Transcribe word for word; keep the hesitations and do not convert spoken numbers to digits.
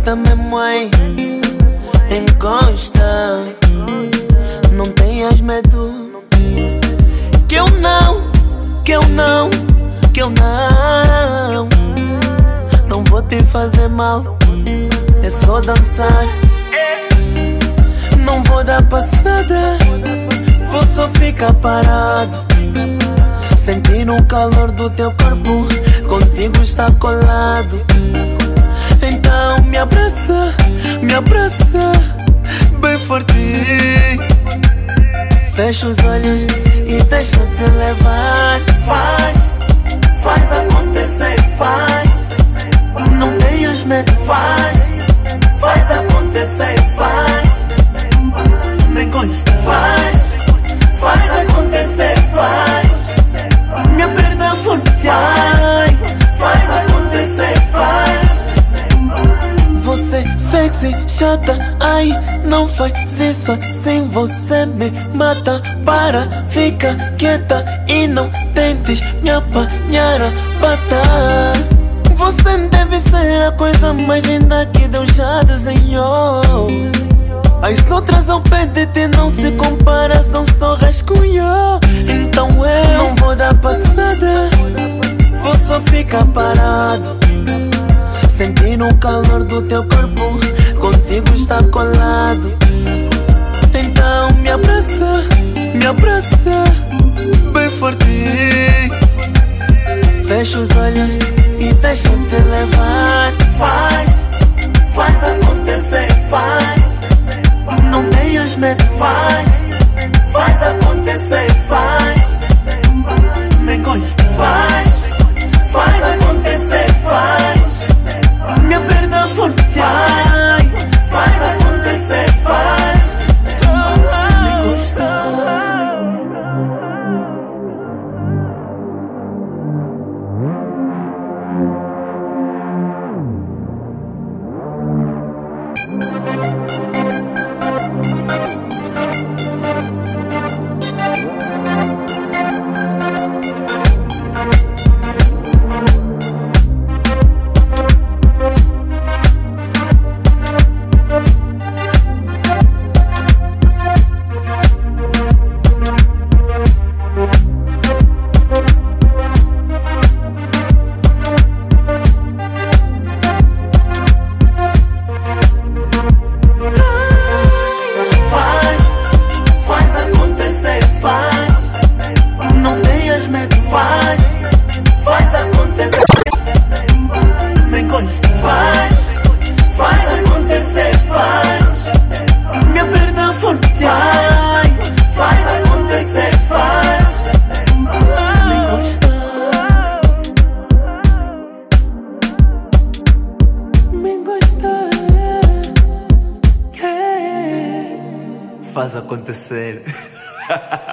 bota mesmo aí, encosta. Não tenhas medo, que eu não, que eu não, que eu não Não vou te fazer mal, é só dançar. Não vou dar passada, vou só ficar parado, sentindo o calor do teu corpo, contigo está colado. Então me abraça, me abraça bem forte. Fecha os olhos e deixa-te levar. Faz, faz acontecer, faz. Não tenhas medo, faz, faz acontecer, faz. Me encosta, faz, faz acontecer, faz. Minha perna forte, vai, faz acontecer, faz. Você sexy, chata, ai, não faz isso assim, você me mata. Para, fica quieta e não tentes me apanhar a pata. Você deve ser a coisa mais linda que Deus já desenhou. As outras ao pé de ti não se compara, são só rascunho. Então eu não vou dar passada, vou só ficar parado, sentindo o calor do teu corpo, contigo está colado. Então me abraça, me abraça bem forte. Fecha os olhos e deixa-te levar. Faz, faz acontecer, faz. Não tenhas medo, faz, faz acontecer, faz. Me encosta, faz, faz acontecer, faz. Minha perna forte, vai, faz acontecer, faz. Me encosta. Faz acontecer.